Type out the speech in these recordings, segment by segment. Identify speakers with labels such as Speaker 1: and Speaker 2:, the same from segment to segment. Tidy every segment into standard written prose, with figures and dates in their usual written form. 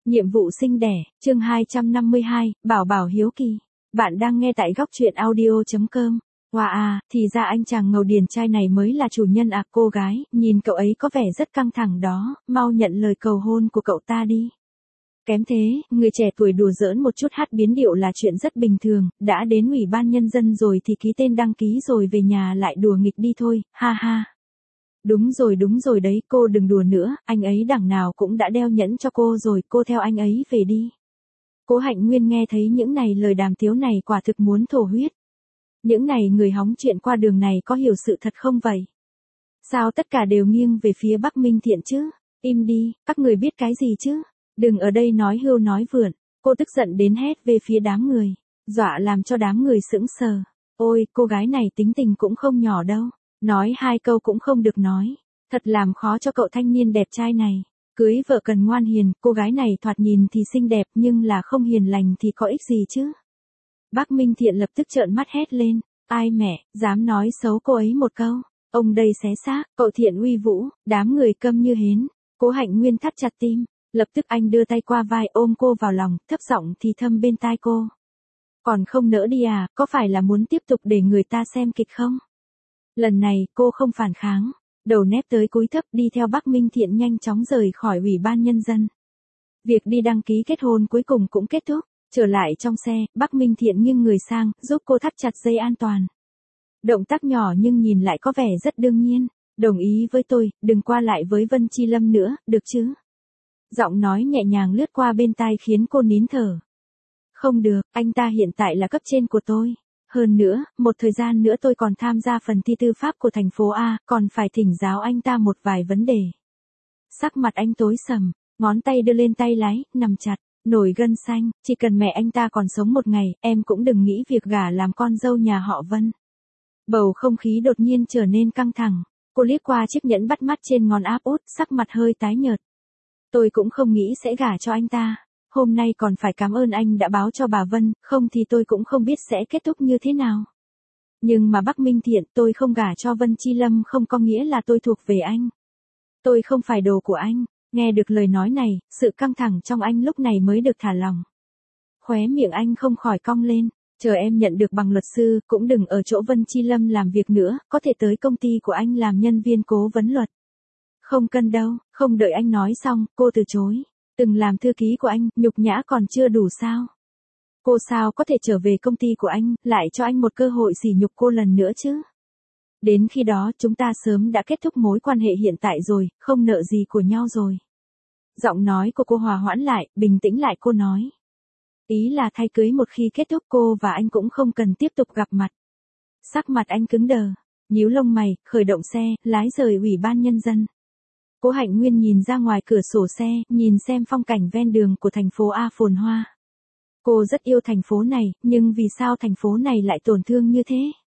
Speaker 1: Nhiệm vụ sinh đẻ, chương 252, Bảo Bảo hiếu kỳ. Bạn đang nghe tại góc truyện audio.com. Wow à, thì ra anh chàng ngầu điển trai này mới là chủ nhân à. Cô gái, nhìn cậu ấy có vẻ rất căng thẳng đó, mau nhận lời cầu hôn của cậu ta đi. Kém thế, người trẻ tuổi đùa giỡn một chút hát biến điệu là chuyện rất bình thường, đã đến ủy ban nhân dân rồi thì ký tên đăng ký rồi về nhà lại đùa nghịch đi thôi, ha ha. Đúng rồi đấy, cô đừng đùa nữa, anh ấy đằng nào cũng đã đeo nhẫn cho cô rồi, cô theo anh ấy về đi. Cố Hạnh Nguyên nghe thấy những này lời đàm tiếu này quả thực muốn thổ huyết. Những này người hóng chuyện qua đường này có hiểu sự thật không vậy? Sao tất cả đều nghiêng về phía Bắc Minh Thiện chứ? Im đi, các người biết cái gì chứ? Đừng ở đây nói hưu nói vượn. Cô tức giận đến hét về phía đám người, dọa làm cho đám người sững sờ. Ôi, cô gái này tính tình cũng không nhỏ đâu. Nói hai câu cũng không được nói. Thật làm khó cho cậu thanh niên đẹp trai này. Cưới vợ cần ngoan hiền, cô gái này thoạt nhìn thì xinh đẹp nhưng là không hiền lành thì có ích gì chứ. Bác Minh Thiện lập tức trợn mắt hét lên. Ai mẹ, dám nói xấu cô ấy một câu. Ông đây xé xác, cậu Thiện uy vũ, đám người câm như hến. Cố Hạnh Nguyên thắt chặt tim. Lập tức anh đưa tay qua vai ôm cô vào lòng, thấp giọng thì thầm bên tai cô. Còn không nỡ đi à, có phải là muốn tiếp tục để người ta xem kịch không? Lần này, cô không phản kháng, đầu nép tới cúi thấp đi theo Bắc Minh Thiện nhanh chóng rời khỏi ủy ban nhân dân. Việc đi đăng ký kết hôn cuối cùng cũng kết thúc, trở lại trong xe, Bắc Minh Thiện nghiêng người sang, giúp cô thắt chặt dây an toàn. Động tác nhỏ nhưng nhìn lại có vẻ rất đương nhiên, đồng ý với tôi, đừng qua lại với Vân Chi Lâm nữa, được chứ? Giọng nói nhẹ nhàng lướt qua bên tai khiến cô nín thở. Không được, anh ta hiện tại là cấp trên của tôi. Hơn nữa, một thời gian nữa tôi còn tham gia phần thi tư pháp của thành phố A, còn phải thỉnh giáo anh ta một vài vấn đề. Sắc mặt anh tối sầm, ngón tay đưa lên tay lái, nằm chặt, nổi gân xanh, chỉ cần mẹ anh ta còn sống một ngày, em cũng đừng nghĩ việc gả làm con dâu nhà họ Vân. Bầu không khí đột nhiên trở nên căng thẳng, cô liếc qua chiếc nhẫn bắt mắt trên ngón áp út, sắc mặt hơi tái nhợt. Tôi cũng không nghĩ sẽ gả cho anh ta. Hôm nay còn phải cảm ơn anh đã báo cho bà Vân, không thì tôi cũng không biết sẽ kết thúc như thế nào. Nhưng mà Bắc Minh Thiện, tôi không gả cho Vân Chi Lâm không có nghĩa là tôi thuộc về anh. Tôi không phải đồ của anh. Nghe được lời nói này, sự căng thẳng trong anh lúc này mới được thả lỏng. Khóe miệng anh không khỏi cong lên. Chờ em nhận được bằng luật sư, cũng đừng ở chỗ Vân Chi Lâm làm việc nữa, có thể tới công ty của anh làm nhân viên cố vấn luật. Không cần đâu, không đợi anh nói xong, cô từ chối. Từng làm thư ký của anh, nhục nhã còn chưa đủ sao? Cô sao có thể trở về công ty của anh, lại cho anh một cơ hội sỉ nhục cô lần nữa chứ? Đến khi đó chúng ta sớm đã kết thúc mối quan hệ hiện tại rồi, không nợ gì của nhau rồi. Giọng nói của cô hòa hoãn lại, bình tĩnh lại cô nói. Ý là thay cưới một khi kết thúc cô và anh cũng không cần tiếp tục gặp mặt. Sắc mặt anh cứng đờ, nhíu lông mày, khởi động xe, lái rời ủy ban nhân dân. Cố Hạnh Nguyên nhìn ra ngoài cửa sổ xe, nhìn xem phong cảnh ven đường của thành phố A phồn hoa. Cô rất yêu thành phố này, nhưng vì sao thành phố này lại tổn thương như thế?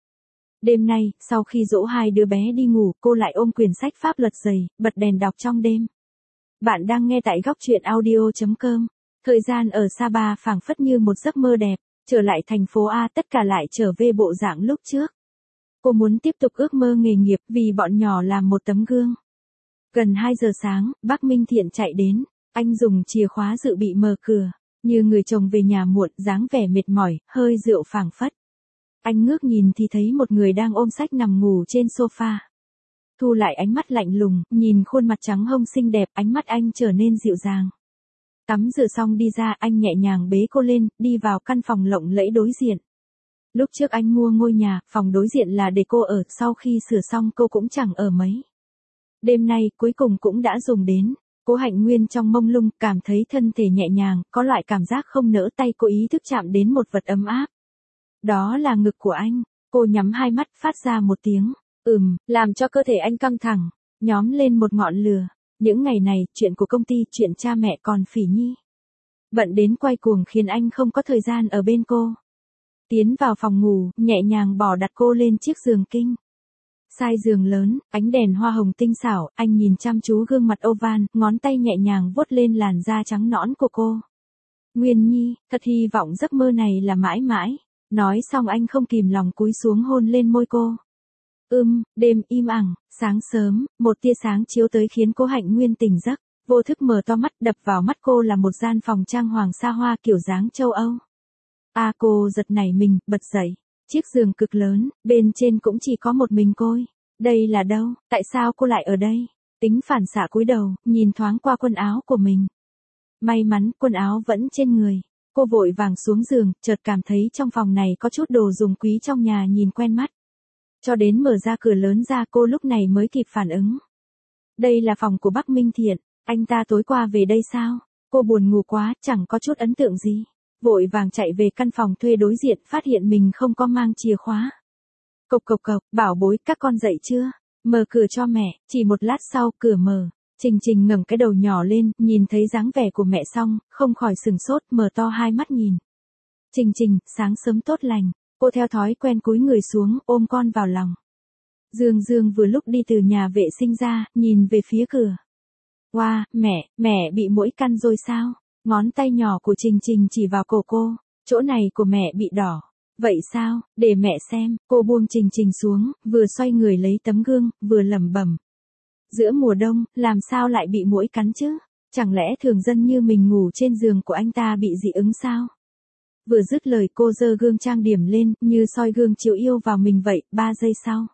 Speaker 1: Đêm nay, sau khi dỗ hai đứa bé đi ngủ, cô lại ôm quyển sách pháp luật dày, bật đèn đọc trong đêm. Bạn đang nghe tại góc truyện audio.com. Thời gian ở Sapa phảng phất như một giấc mơ đẹp, trở lại thành phố A tất cả lại trở về bộ dạng lúc trước. Cô muốn tiếp tục ước mơ nghề nghiệp vì bọn nhỏ làm một tấm gương. Gần 2 giờ sáng, bác Minh Thiện chạy đến, anh dùng chìa khóa dự bị mở cửa, như người chồng về nhà muộn, dáng vẻ mệt mỏi, hơi rượu phảng phất. Anh ngước nhìn thì thấy một người đang ôm sách nằm ngủ trên sofa. Thu lại ánh mắt lạnh lùng, nhìn khuôn mặt trắng hông xinh đẹp, ánh mắt anh trở nên dịu dàng. Tắm rửa xong đi ra, anh nhẹ nhàng bế cô lên, đi vào căn phòng lộng lẫy đối diện. Lúc trước anh mua ngôi nhà, phòng đối diện là để cô ở, sau khi sửa xong cô cũng chẳng ở mấy. Đêm nay, cuối cùng cũng đã dùng đến. Cố Hạnh Nguyên trong mông lung, cảm thấy thân thể nhẹ nhàng, có loại cảm giác không nỡ tay cô ý thức chạm đến một vật ấm áp. Đó là ngực của anh. Cô nhắm hai mắt, phát ra một tiếng, làm cho cơ thể anh căng thẳng, nhóm lên một ngọn lửa. Những ngày này, chuyện của công ty, chuyện cha mẹ còn Phỉ Nhi. Bận đến quay cuồng khiến anh không có thời gian ở bên cô. Tiến vào phòng ngủ, nhẹ nhàng bỏ đặt cô lên chiếc giường king. Sai giường lớn, ánh đèn hoa hồng tinh xảo, anh nhìn chăm chú gương mặt oval, ngón tay nhẹ nhàng vuốt lên làn da trắng nõn của cô. Nguyên Nhi, thật hy vọng giấc mơ này là mãi mãi. Nói xong anh không kìm lòng cúi xuống hôn lên môi cô. Đêm im ắng, sáng sớm, một tia sáng chiếu tới khiến Cố Hạnh Nguyên tỉnh giấc. Vô thức mở to mắt, đập vào mắt cô là một gian phòng trang hoàng xa hoa kiểu dáng châu Âu. Cô giật nảy mình, bật dậy. Chiếc giường cực lớn, bên trên cũng chỉ có một mình cô. Đây là đâu, tại sao cô lại ở đây? Tính phản xạ cúi đầu, nhìn thoáng qua quần áo của mình. May mắn, quần áo vẫn trên người. Cô vội vàng xuống giường, chợt cảm thấy trong phòng này có chút đồ dùng quý trong nhà nhìn quen mắt. Cho đến mở ra cửa lớn ra cô lúc này mới kịp phản ứng. Đây là phòng của Bắc Minh Thiện, anh ta tối qua về đây sao? Cô buồn ngủ quá, chẳng có chút ấn tượng gì. Vội vàng chạy về căn phòng thuê đối diện, phát hiện mình không có mang chìa khóa. Cộc cộc cộc, bảo bối, các con dậy chưa? Mở cửa cho mẹ. Chỉ một lát sau, cửa mở. Trình Trình ngẩng cái đầu nhỏ lên, nhìn thấy dáng vẻ của mẹ xong, không khỏi sừng sốt, mở to hai mắt nhìn. Trình Trình, sáng sớm tốt lành. Cô theo thói quen cúi người xuống, ôm con vào lòng. Dương Dương vừa lúc đi từ nhà vệ sinh ra, nhìn về phía cửa. Wow, mẹ bị muỗi căn rồi sao? Ngón tay nhỏ của Trình Trình chỉ vào cổ cô. Chỗ này của mẹ bị đỏ. Vậy sao, để mẹ xem. Cô buông Trình Trình xuống, vừa xoay người lấy tấm gương, vừa lẩm bẩm. Giữa mùa đông, làm sao lại bị muỗi cắn chứ? Chẳng lẽ thường dân như mình ngủ trên giường của anh ta bị dị ứng sao? Vừa dứt lời cô giơ gương trang điểm lên, như soi gương chiếu yêu vào mình vậy. 3 giây sau.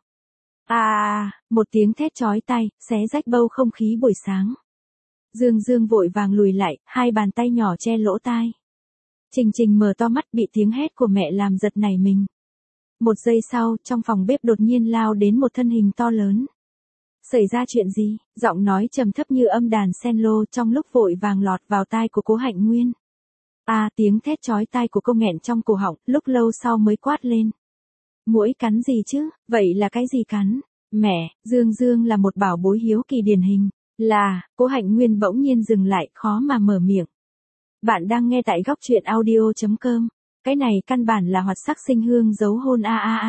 Speaker 1: Một tiếng thét chói tai, xé rách bầu không khí buổi sáng. Dương Dương vội vàng lùi lại, hai bàn tay nhỏ che lỗ tai. Trình Trình mở to mắt, bị tiếng hét của mẹ làm giật nảy mình. Một giây sau, trong phòng bếp đột nhiên lao đến một thân hình to lớn. Xảy ra chuyện gì? Giọng nói trầm thấp như âm đàn cello trong lúc vội vàng lọt vào tai của Cố Hạnh Nguyên. Tiếng thét chói tai của cô nghẹn trong cổ họng, lúc lâu sau mới quát lên. Muỗi cắn gì chứ? Vậy là cái gì cắn? Mẹ, Dương Dương là một bảo bối hiếu kỳ điển hình. Cố Hạnh Nguyên bỗng nhiên dừng lại, khó mà mở miệng. Bạn đang nghe tại góc truyện audio.com. Cái này căn bản là hoạt sắc sinh hương giấu hôn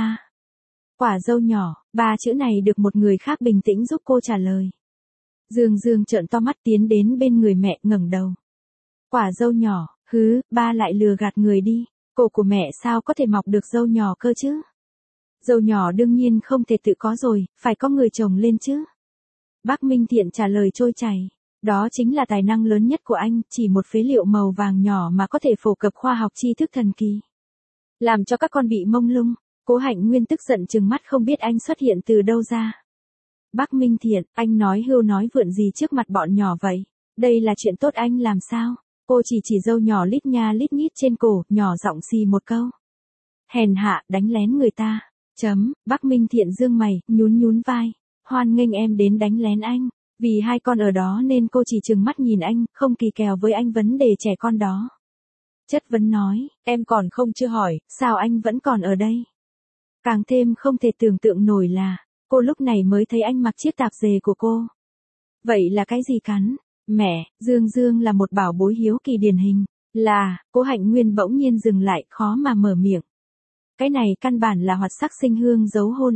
Speaker 1: Quả dâu nhỏ, 3 chữ này được một người khác bình tĩnh giúp cô trả lời. Dương Dương trợn to mắt tiến đến bên người mẹ, ngẩng đầu. Quả dâu nhỏ, ba lại lừa gạt người đi. Cổ của mẹ sao có thể mọc được dâu nhỏ cơ chứ? Dâu nhỏ đương nhiên không thể tự có rồi, phải có người trồng lên chứ. Bắc Minh Thiện trả lời trôi chảy. Đó chính là tài năng lớn nhất của anh, chỉ một phế liệu màu vàng nhỏ mà có thể phổ cập khoa học tri thức thần kỳ. Làm cho các con bị mông lung. Cố Hạnh Nguyên tức giận trừng mắt không biết anh xuất hiện từ đâu ra. Bắc Minh Thiện, anh nói hưu nói vượn gì trước mặt bọn nhỏ vậy? Đây là chuyện tốt anh làm sao? Cô chỉ dâu nhỏ lít nha lít nhít trên cổ, nhỏ giọng xì một câu. Hèn hạ, đánh lén người ta. Bắc Minh Thiện dương mày, nhún vai. Hoan nghênh em đến đánh lén anh. Vì hai con ở đó nên cô chỉ trừng mắt nhìn anh, không kỳ kèo với anh vấn đề trẻ con đó. Chất vấn nói, em còn không chưa hỏi, sao anh vẫn còn ở đây? Càng thêm không thể tưởng tượng nổi là, cô lúc này mới thấy anh mặc chiếc tạp dề của cô. Vậy là cái gì cắn? Mẹ, Dương Dương là một bảo bối hiếu kỳ điển hình. Cố Hạnh Nguyên bỗng nhiên dừng lại, khó mà mở miệng. Cái này căn bản là hoạt sắc sinh hương giấu hôn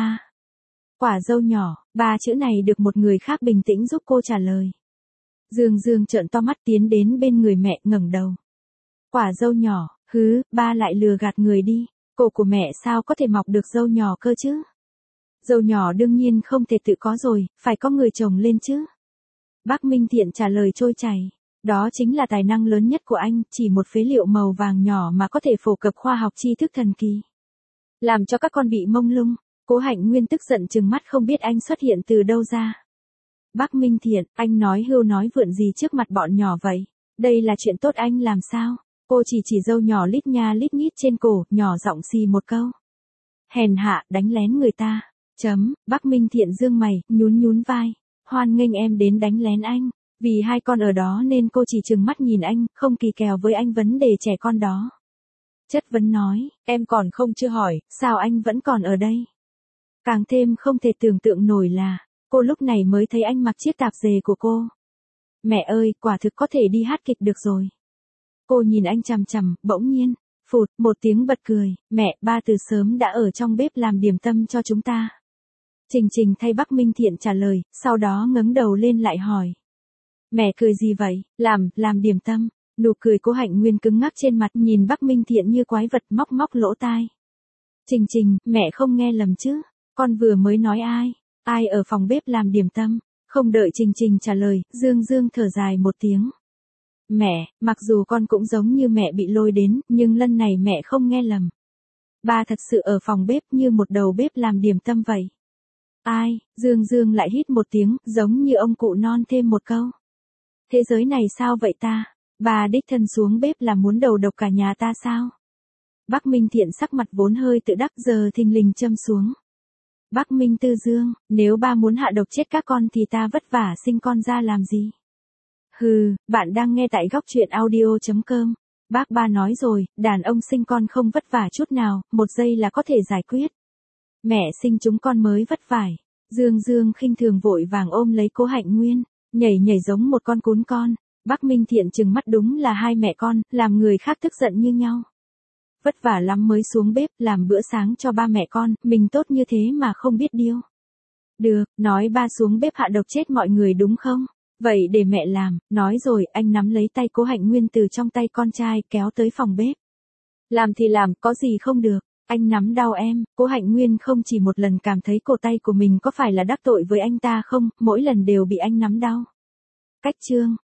Speaker 1: Quả dâu nhỏ, 3 chữ này được một người khác bình tĩnh giúp cô trả lời. Dương Dương trợn to mắt tiến đến bên người mẹ, ngẩng đầu. Quả dâu nhỏ, ba lại lừa gạt người đi. Cổ của mẹ sao có thể mọc được dâu nhỏ cơ chứ? Dâu nhỏ đương nhiên không thể tự có rồi, phải có người trồng lên chứ. Bắc Minh Thiện trả lời trôi chảy. Đó chính là tài năng lớn nhất của anh, chỉ một phế liệu màu vàng nhỏ mà có thể phổ cập khoa học tri thức thần kỳ. Làm cho các con bị mông lung. Cố Hạnh Nguyên tức giận trừng mắt không biết anh xuất hiện từ đâu ra. Bắc Minh Thiện, anh nói hưu nói vượn gì trước mặt bọn nhỏ vậy? Đây là chuyện tốt anh làm sao? Cô chỉ dâu nhỏ lít nha lít nhít trên cổ, nhỏ giọng xì một câu. Hèn hạ, đánh lén người ta. Bắc Minh Thiện dương mày, nhún vai. Hoan nghênh em đến đánh lén anh. Vì hai con ở đó nên cô chỉ trừng mắt nhìn anh, không kỳ kèo với anh vấn đề trẻ con đó. Chất vấn nói, em còn không chưa hỏi, sao anh vẫn còn ở đây? Càng thêm không thể tưởng tượng nổi là, cô lúc này mới thấy anh mặc chiếc tạp dề của cô. Mẹ ơi, quả thực có thể đi hát kịch được rồi. Cô nhìn anh chằm chằm, bỗng nhiên, phụt, một tiếng bật cười, mẹ, ba từ sớm đã ở trong bếp làm điểm tâm cho chúng ta. Trình Trình thay Bắc Minh Thiện trả lời, sau đó ngẩng đầu lên lại hỏi. Mẹ cười gì vậy? Làm điểm tâm. Nụ cười Cố Hạnh Nguyên cứng ngắc trên mặt, nhìn Bắc Minh Thiện như quái vật, móc lỗ tai. Trình Trình, mẹ không nghe lầm chứ? Con vừa mới nói ai? Ai ở phòng bếp làm điểm tâm? Không đợi Trình Trình trả lời, Dương Dương thở dài một tiếng. Mẹ, mặc dù con cũng giống như mẹ bị lôi đến, nhưng lần này mẹ không nghe lầm. Ba thật sự ở phòng bếp như một đầu bếp làm điểm tâm vậy. Ai, Dương Dương lại hít một tiếng, giống như ông cụ non thêm một câu. Thế giới này sao vậy ta? Bà đích thân xuống bếp là muốn đầu độc cả nhà ta sao? Bác Minh Thiện sắc mặt vốn hơi tự đắc giờ thình lình châm xuống. Bác Minh Tư Dương, nếu ba muốn hạ độc chết các con thì ta vất vả sinh con ra làm gì? Hừ, bạn đang nghe tại góc truyện audio.com. Bác ba nói rồi, đàn ông sinh con không vất vả chút nào, một giây là có thể giải quyết. Mẹ sinh chúng con mới vất vả. Dương Dương khinh thường vội vàng ôm lấy Cố Hạnh Nguyên, nhảy nhảy giống một con cún con. Bác Minh Thiện trừng mắt đúng là hai mẹ con, làm người khác tức giận như nhau. Vất vả lắm mới xuống bếp làm bữa sáng cho ba mẹ con, mình tốt như thế mà không biết điêu. Được, nói ba xuống bếp hạ độc chết mọi người đúng không? Vậy để mẹ làm, nói rồi anh nắm lấy tay Cố Hạnh Nguyên từ trong tay con trai kéo tới phòng bếp. Làm thì làm, có gì không được, anh nắm đau em, Cố Hạnh Nguyên không chỉ một lần cảm thấy cổ tay của mình có phải là đắc tội với anh ta không, mỗi lần đều bị anh nắm đau. Cách chương,